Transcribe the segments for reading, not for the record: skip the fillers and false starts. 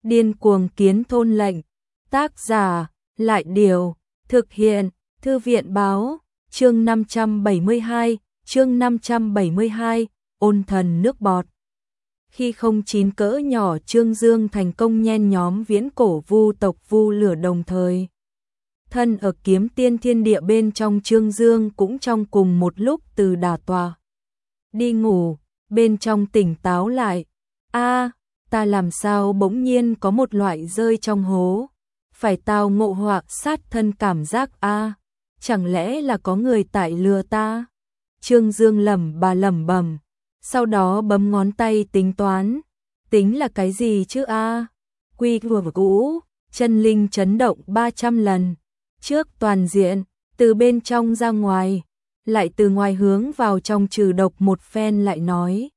Điên cuồng kiến thôn lệnh. Tác giả, Lại Điều, thực hiện, Thư viện Báo, chương 572, ôn thần nước bọt. Khi 09 cỡ nhỏ Trương Dương thành công nhen nhóm viễn cổ vu tộc vu lửa đồng thời. Thân ở kiếm tiên thiên địa bên trong Trương Dương cũng trong cùng một lúc từ đả tọa. Đi ngủ, bên trong tỉnh táo lại. Ta làm sao bỗng nhiên có một loại rơi trong hố. Phải tao ngộ họa sát thân cảm giác chẳng lẽ là có người tại lừa ta? Trương Dương lẩm bẩm, sau đó bấm ngón tay tính toán. Tính là cái gì chứ Quy vừa cũ, chân linh chấn động 300 lần. Trước toàn diện, từ bên trong ra ngoài, lại từ ngoài hướng vào trong trừ độc một phen lại nói.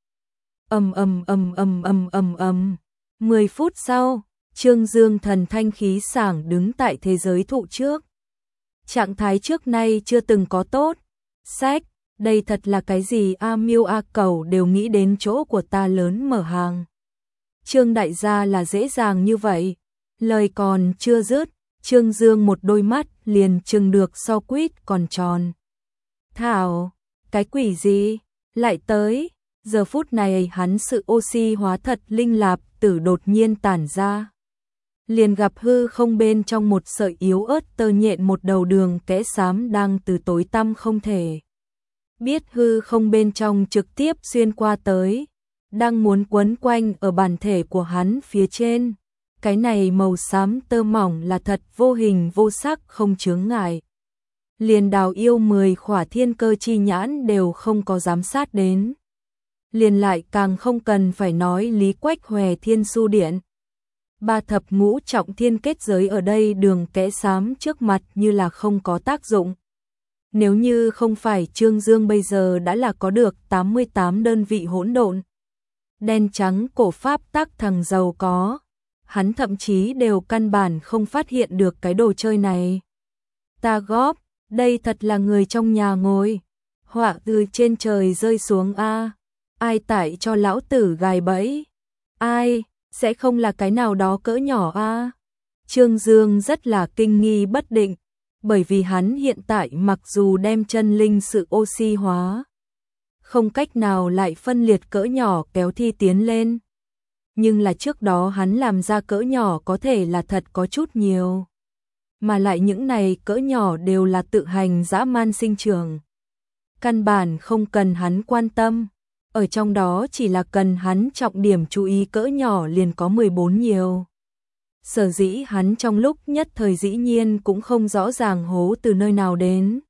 10 phút sau, Trương Dương thần thanh khí sảng đứng tại thế giới thụ trước. Trạng thái trước nay chưa từng có tốt. Sách, đây thật là cái gì miêu cầu đều nghĩ đến chỗ của ta lớn mở hàng. Trương đại gia là dễ dàng như vậy. Lời còn chưa dứt, Trương Dương một đôi mắt liền trừng được so quýt còn tròn. Thảo, cái quỷ gì? Lại tới. Giờ phút này hắn sự oxy hóa thật linh lạp tử đột nhiên tản ra. Liền gặp hư không bên trong một sợi yếu ớt tơ nhện một đầu đường kẽ xám đang từ tối tăm không thể. Biết hư không bên trong trực tiếp xuyên qua tới. Đang muốn quấn quanh ở bản thể của hắn phía trên. Cái này màu xám tơ mỏng là thật vô hình vô sắc không chướng ngại. Liền Đào yêu 10 khỏa thiên cơ chi nhãn đều không có giám sát đến. Liền lại càng không cần phải nói Lý Quách Hòe Thiên Su Điện. 3 thập ngũ trọng thiên kết giới ở đây đường kẽ xám trước mặt như là không có tác dụng. Nếu như không phải Trương Dương bây giờ đã là có được 88 đơn vị hỗn độn. Đen trắng cổ pháp tác thằng giàu có. Hắn thậm chí đều căn bản không phát hiện được cái đồ chơi này. Ta góp, đây thật là người trong nhà ngồi. Họa từ trên trời rơi xuống ai tải cho lão tử gài bẫy? Ai, sẽ không là cái nào đó cỡ nhỏ Trương Dương rất là kinh nghi bất định, bởi vì hắn hiện tại mặc dù đem chân linh sự oxy hóa, không cách nào lại phân liệt cỡ nhỏ kéo thi tiến lên. Nhưng là trước đó hắn làm ra cỡ nhỏ có thể là thật có chút nhiều. Mà lại những này cỡ nhỏ đều là tự hành dã man sinh trưởng. Căn bản không cần hắn quan tâm. Ở trong đó chỉ là cần hắn trọng điểm chú ý cỡ nhỏ liền có 14 nhiều. Sở dĩ hắn trong lúc nhất thời dĩ nhiên cũng không rõ ràng hố từ nơi nào đến.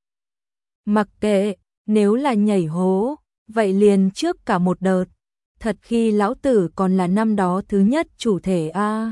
Mặc kệ, nếu là nhảy hố, vậy liền trước cả một đợt. Thật khi lão tử còn là năm đó thứ nhất chủ thể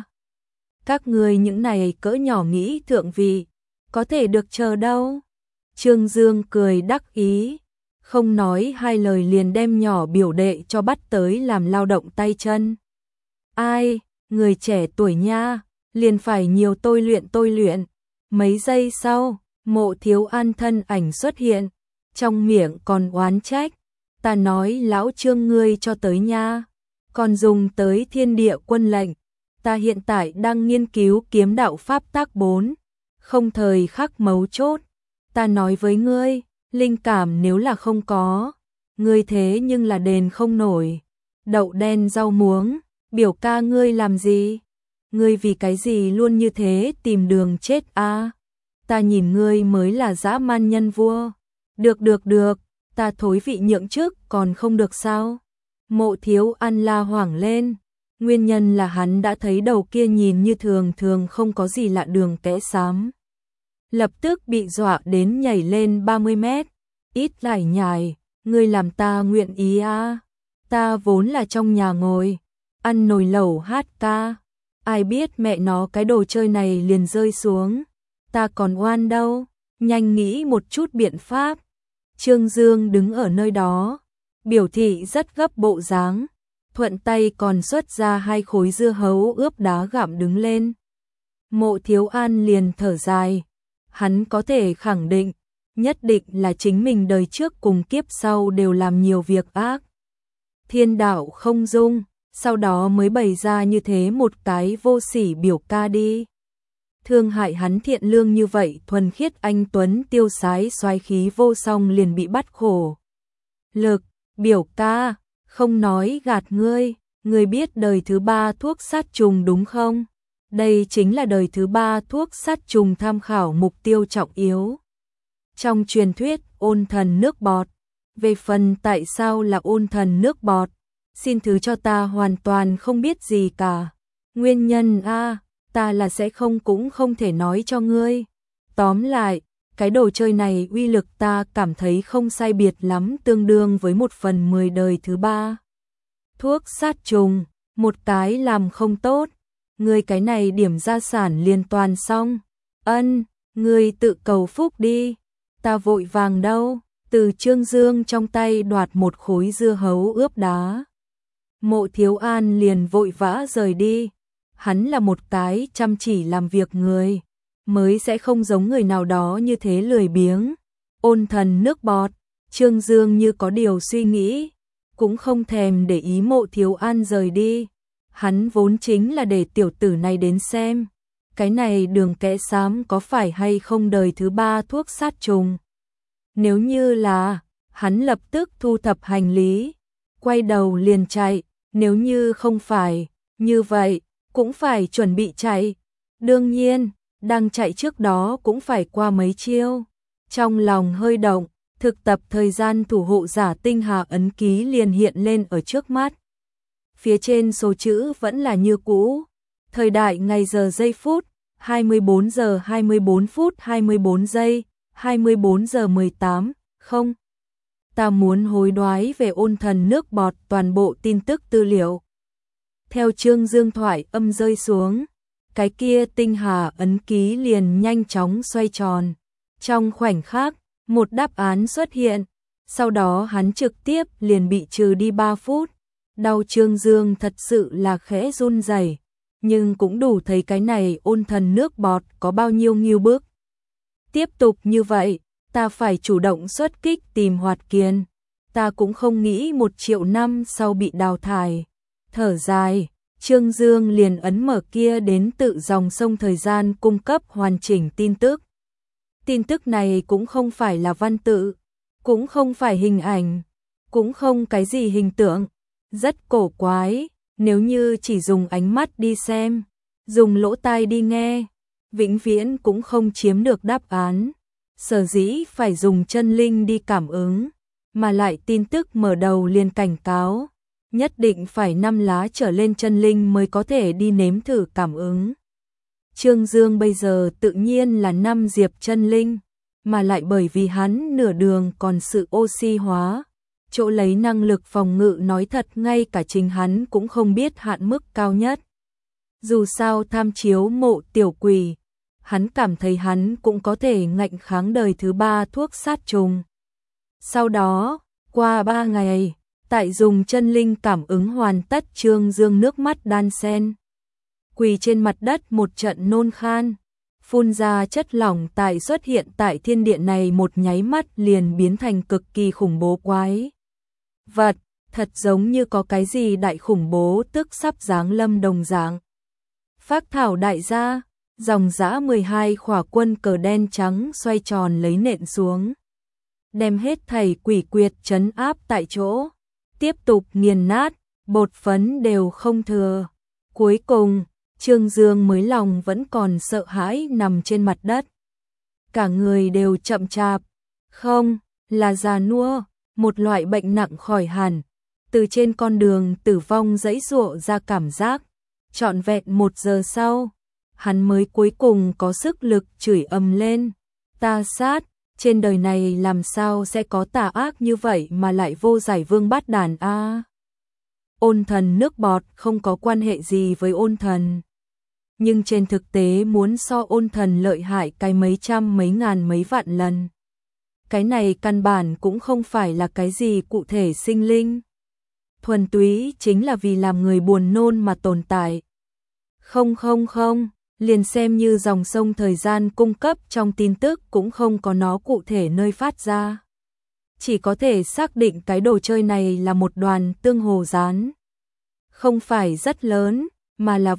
Các người những này cỡ nhỏ nghĩ thượng vị, có thể được chờ đâu. Trương Dương cười đắc ý. Không nói hai lời liền đem nhỏ biểu đệ cho bắt tới làm lao động tay chân. Ai, người trẻ tuổi nha, liền phải nhiều tôi luyện. Mấy giây sau, Mộ Thiếu An thân ảnh xuất hiện, trong miệng còn oán trách. Ta nói lão Trương ngươi cho tới nha, còn dùng tới thiên địa quân lệnh. Ta hiện tại đang nghiên cứu kiếm đạo pháp tác 4, không thời khắc mấu chốt. Ta nói với ngươi, linh cảm nếu là không có, ngươi thế nhưng là đền không nổi. Đậu đen rau muống, biểu ca ngươi làm gì? Ngươi vì cái gì luôn như thế tìm đường chết Ta nhìn ngươi mới là dã man nhân vua. Được, ta thối vị nhượng chức còn không được sao? Mộ Thiếu An la hoảng lên. Nguyên nhân là hắn đã thấy đầu kia nhìn như thường không có gì lạ đường kẽ xám. Lập tức bị dọa đến nhảy lên 30 mét. Ít lải nhải, ngươi làm ta nguyện ý Ta vốn là trong nhà ngồi, ăn nồi lẩu hát ca. Ai biết mẹ nó cái đồ chơi này liền rơi xuống. Ta còn oan đâu, nhanh nghĩ một chút biện pháp. Trương Dương đứng ở nơi đó, biểu thị rất gấp bộ dáng. Thuận tay còn xuất ra 2 khối dưa hấu ướp đá gặm đứng lên. Mộ Thiếu An liền thở dài. Hắn có thể khẳng định, nhất định là chính mình đời trước cùng kiếp sau đều làm nhiều việc ác. Thiên đạo không dung, sau đó mới bày ra như thế một cái vô sỉ biểu ca đi. Thương hại hắn thiện lương như vậy, thuần khiết anh tuấn tiêu sái soái khí vô song liền bị bắt khổ. Lực, biểu ca, không nói gạt ngươi biết đời thứ 3 thuốc sát trùng đúng không? Đây chính là đời thứ 3 thuốc sát trùng tham khảo mục tiêu trọng yếu. Trong truyền thuyết, ôn thần nước bọt. Về phần tại sao là ôn thần nước bọt, xin thứ cho ta hoàn toàn không biết gì cả. Nguyên nhân ta là sẽ cũng không thể nói cho ngươi. Tóm lại, cái đồ chơi này uy lực ta cảm thấy không sai biệt lắm, tương đương với 1/10 đời thứ 3. Thuốc sát trùng, một cái làm không tốt, ngươi cái này điểm gia sản liền toàn xong. Ngươi tự cầu phúc đi, ta vội vàng đâu. Từ Trương Dương trong tay đoạt một khối dưa hấu ướp đá. Mộ Thiếu An liền vội vã rời đi. Hắn là một cái chăm chỉ làm việc người, mới sẽ không giống người nào đó như thế lười biếng. Ôn thần nước bọt, Trương Dương như có điều suy nghĩ, cũng không thèm để ý Mộ Thiếu An rời đi. Hắn vốn chính là để tiểu tử này đến xem, cái này đường kẽ xám có phải hay không đời thứ 3 thuốc sát trùng. Nếu như là, hắn lập tức thu thập hành lý, quay đầu liền chạy, nếu như không phải, như vậy, cũng phải chuẩn bị chạy. Đương nhiên, đang chạy trước đó cũng phải qua mấy chiêu. Trong lòng hơi động, thực tập thời gian thủ hộ giả tinh hà ấn ký liền hiện lên ở trước mắt. Phía trên số chữ vẫn là như cũ. Thời đại ngày giờ giây phút, 24 giờ 24 phút 24 giây, 24 giờ 18, không. Ta muốn hối đoái về ôn thần nước bọt toàn bộ tin tức tư liệu. Theo Trương Dương thoại âm rơi xuống, cái kia tinh hà ấn ký liền nhanh chóng xoay tròn. Trong khoảnh khắc, một đáp án xuất hiện, sau đó hắn trực tiếp liền bị trừ đi 3 phút. Đau Trương Dương thật sự là khẽ run rẩy, nhưng cũng đủ thấy cái này ôn thần nước bọt có bao nhiêu nghiêu bức. Tiếp tục như vậy, ta phải chủ động xuất kích tìm Hoạt Kiền. Ta cũng không nghĩ 1 triệu năm sau bị đào thải. Thở dài, Trương Dương liền ấn mở kia đến tự dòng sông thời gian cung cấp hoàn chỉnh tin tức. Tin tức này cũng không phải là văn tự, cũng không phải hình ảnh, cũng không cái gì hình tượng. Rất cổ quái, nếu như chỉ dùng ánh mắt đi xem, dùng lỗ tai đi nghe, vĩnh viễn cũng không chiếm được đáp án. Sở dĩ phải dùng chân linh đi cảm ứng, mà lại tin tức mở đầu liền cảnh cáo, nhất định phải 5 lá trở lên chân linh mới có thể đi nếm thử cảm ứng. Trương Dương bây giờ tự nhiên là 5 diệp chân linh, mà lại bởi vì hắn nửa đường còn sự oxy hóa, chỗ lấy năng lực phòng ngự nói thật ngay cả chính hắn cũng không biết hạn mức cao nhất. Dù sao tham chiếu Mộ tiểu quỷ, hắn cảm thấy hắn cũng có thể ngạnh kháng đời thứ 3 thuốc sát trùng. Sau đó, qua 3 ngày, tại dùng chân linh cảm ứng hoàn tất, Trương Dương nước mắt đan sen, quỳ trên mặt đất một trận nôn khan, phun ra chất lỏng tại xuất hiện tại thiên địa này một nháy mắt liền biến thành cực kỳ khủng bố quái vật, thật giống như có cái gì đại khủng bố tức sắp giáng lâm đồng dạng. Phác thảo đại gia, dòng dã 12 khỏa quân cờ đen trắng xoay tròn lấy nện xuống, đem hết thảy quỷ quyệt trấn áp tại chỗ, tiếp tục nghiền nát, bột phấn đều không thừa. Cuối cùng, Trương Dương mới lòng vẫn còn sợ hãi nằm trên mặt đất. Cả người đều chậm chạp, không, là già nua, một loại bệnh nặng khỏi hẳn, từ trên con đường tử vong giãy giụa ra cảm giác. Trọn vẹn 1 giờ sau, hắn mới cuối cùng có sức lực chửi ầm lên. Ta sát, trên đời này làm sao sẽ có tà ác như vậy mà lại vô giải vương bát đàn a. Ôn thần nước bọt không có quan hệ gì với ôn thần, nhưng trên thực tế muốn so ôn thần lợi hại cái mấy trăm mấy ngàn mấy vạn lần. Cái này căn bản cũng không phải là cái gì cụ thể sinh linh, thuần túy chính là vì làm người buồn nôn mà tồn tại. Không, liền xem như dòng sông thời gian cung cấp trong tin tức cũng không có nó cụ thể nơi phát ra. Chỉ có thể xác định cái đồ chơi này là một đoàn tương hồ rán. Không phải rất lớn, mà là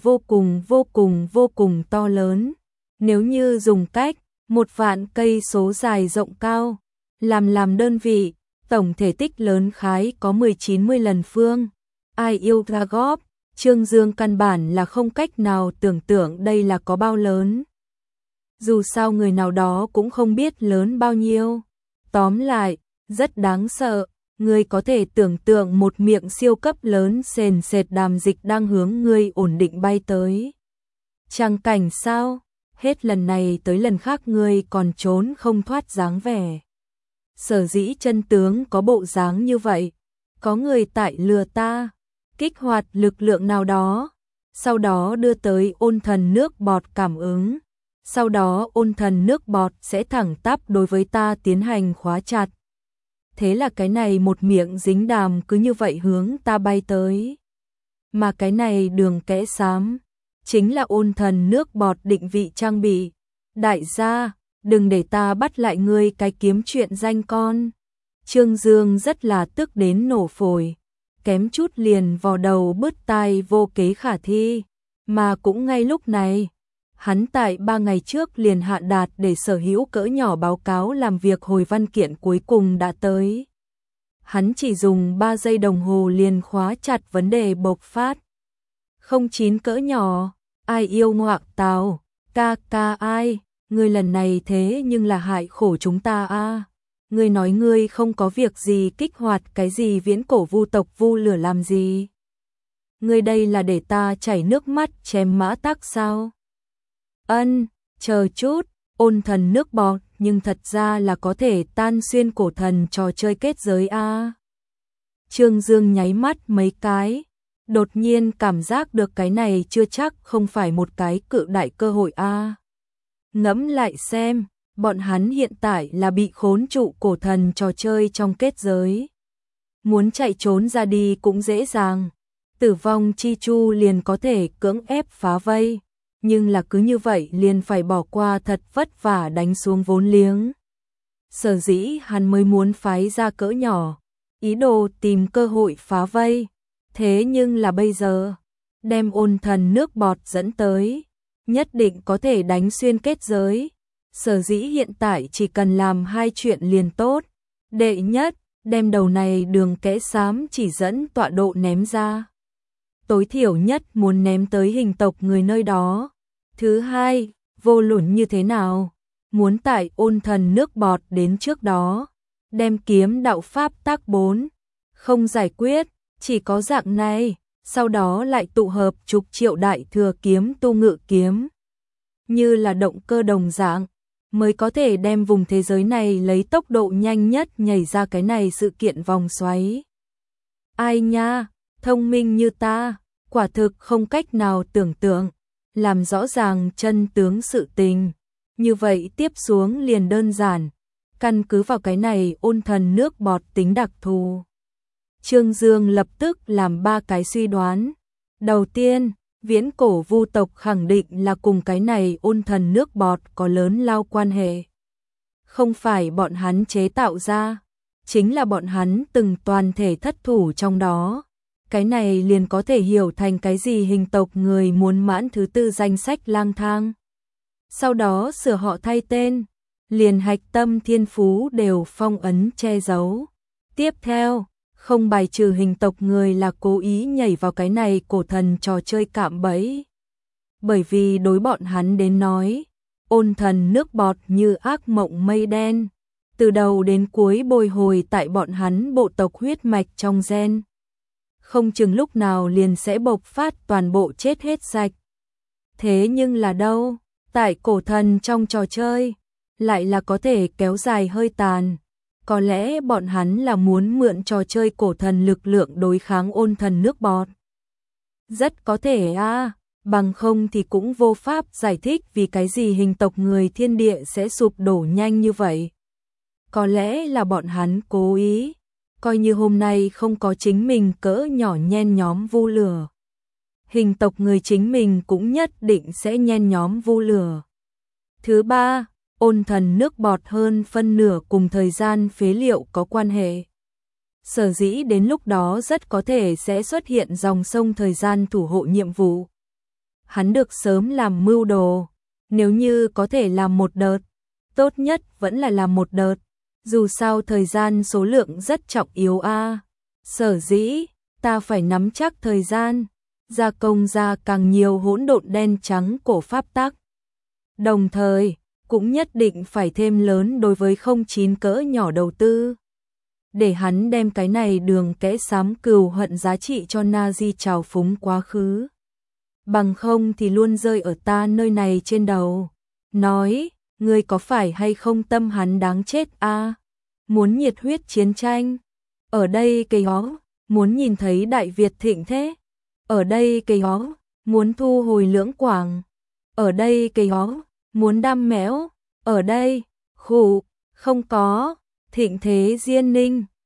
vô cùng to lớn. Nếu như dùng cách 1.000.000 cây số dài rộng cao làm đơn vị, tổng thể tích lớn khái có 10-90 lần phương. Ai yêu Dragov, Trương Dương căn bản là không cách nào tưởng tượng đây là có bao lớn. Dù sao người nào đó cũng không biết lớn bao nhiêu. Tóm lại, rất đáng sợ. Ngươi có thể tưởng tượng một miệng siêu cấp lớn sền sệt đàm dịch đang hướng ngươi ổn định bay tới. Tràng cảnh sao? Hết lần này tới lần khác ngươi còn trốn không thoát dáng vẻ. Sở dĩ chân tướng có bộ dáng như vậy, có người tại lừa ta, kích hoạt lực lượng nào đó, sau đó đưa tới ôn thần nước bọt cảm ứng, sau đó ôn thần nước bọt sẽ thẳng tắp đối với ta tiến hành khóa chặt. Thế là cái này một miệng dính đàm cứ như vậy hướng ta bay tới. Mà cái này đường kẽ xám, chính là ôn thần nước bọt định vị trang bị. Đại gia, đừng để ta bắt lại ngươi cái kiếm chuyện danh con. Trương Dương rất là tức đến nổ phổi, kém chút liền vò đầu bứt tai vô kế khả thi. Mà cũng ngay lúc này, hắn tại 3 ngày trước liền hạ đạt để sở hữu cỡ nhỏ báo cáo làm việc hồi văn kiện cuối cùng đã tới. Hắn chỉ dùng 3 giây đồng hồ liền khóa chặt vấn đề bộc phát. 09 cỡ nhỏ, ai yêu ngoạc tào, ca ai, ngươi lần này thế nhưng là hại khổ chúng ta a. Ngươi nói ngươi không có việc gì kích hoạt cái gì viễn cổ vu tộc vu lửa làm gì? Ngươi đây là để ta chảy nước mắt chém mã tắc sao? Chờ chút, ôn thần nước bọt nhưng thật ra là có thể tan xuyên cổ thần trò chơi kết giới a. Trương Dương nháy mắt mấy cái, đột nhiên cảm giác được cái này chưa chắc không phải một cái cự đại cơ hội a. Ngẫm lại xem, bọn hắn hiện tại là bị khốn trụ cổ thần trò chơi trong kết giới. Muốn chạy trốn ra đi cũng dễ dàng, tử vong chi chu liền có thể cưỡng ép phá vây. Nhưng là cứ như vậy liền phải bỏ qua thật vất vả đánh xuống vốn liếng. Sở dĩ hắn mới muốn phái ra cỡ nhỏ, ý đồ tìm cơ hội phá vây. Thế nhưng là bây giờ, đem ôn thần nước bọt dẫn tới, nhất định có thể đánh xuyên kết giới. Sở dĩ hiện tại chỉ cần làm 2 chuyện liền tốt. Đệ nhất, đem đầu này đường kẽ xám chỉ dẫn tọa độ ném ra. Tối thiểu nhất muốn ném tới hình tộc người nơi đó. Thứ hai, vô luận như thế nào, muốn tại ôn thần nước bọt đến trước đó, đem kiếm đạo pháp tác 4, không giải quyết, chỉ có dạng này, sau đó lại tụ hợp chục triệu đại thừa kiếm tu ngự kiếm. Như là động cơ đồng dạng, mới có thể đem vùng thế giới này lấy tốc độ nhanh nhất nhảy ra cái này sự kiện vòng xoáy. Ai nha, thông minh như ta, quả thực không cách nào tưởng tượng, làm rõ ràng chân tướng sự tình. Như vậy tiếp xuống liền đơn giản, căn cứ vào cái này ôn thần nước bọt tính đặc thù. Trương Dương lập tức làm 3 cái suy đoán. Đầu tiên, viễn cổ vu tộc khẳng định là cùng cái này ôn thần nước bọt có lớn lao quan hệ. Không phải bọn hắn chế tạo ra, chính là bọn hắn từng toàn thể thất thủ trong đó. Cái này liền có thể hiểu thành cái gì hình tộc người muốn mãn thứ 4 danh sách lang thang. Sau đó sửa họ thay tên, liền hạch tâm thiên phú đều phong ấn che giấu. Tiếp theo, không bài trừ hình tộc người là cố ý nhảy vào cái này cổ thần trò chơi cạm bẫy. Bởi vì đối bọn hắn đến nói, ôn thần nước bọt như ác mộng mây đen, từ đầu đến cuối bồi hồi tại bọn hắn bộ tộc huyết mạch trong gen. Không chừng lúc nào liền sẽ bộc phát toàn bộ chết hết sạch. Thế nhưng là đâu, tại cổ thần trong trò chơi, lại là có thể kéo dài hơi tàn. Có lẽ bọn hắn là muốn mượn trò chơi cổ thần lực lượng đối kháng ôn thần nước bọt. Rất có thể bằng không thì cũng vô pháp giải thích vì cái gì hình tộc người thiên địa sẽ sụp đổ nhanh như vậy. Có lẽ là bọn hắn cố ý, coi như hôm nay không có chính mình cỡ nhỏ nhen nhóm vu lửa. Hình tộc người chính mình cũng nhất định sẽ nhen nhóm vu lửa. Thứ ba, ôn thần nước bọt hơn phân nửa cùng thời gian phế liệu có quan hệ. Sở dĩ đến lúc đó rất có thể sẽ xuất hiện dòng sông thời gian thủ hộ nhiệm vụ. Hắn được sớm làm mưu đồ, nếu như có thể làm một đợt, tốt nhất vẫn là làm một đợt, dù sao thời gian số lượng rất trọng yếu a. Sở dĩ, ta phải nắm chắc thời gian, gia công ra càng nhiều hỗn độn đen trắng cổ pháp tắc. Đồng thời, cũng nhất định phải thêm lớn đối với 09 cỡ nhỏ đầu tư. Để hắn đem cái này đường kẽ xám cừu hận giá trị cho Nazi trào phúng quá khứ. Bằng không thì luôn rơi ở ta nơi này trên đầu. Nói, ngươi có phải hay không tâm hắn đáng chết a? Muốn nhiệt huyết chiến tranh. Ở đây cây hó, muốn nhìn thấy Đại Việt thịnh thế. Ở đây cây hó, muốn thu hồi Lưỡng Quảng. Ở đây cây hó, muốn đam mẽo. Ở đây, khủ, không có, thịnh thế Diên Ninh.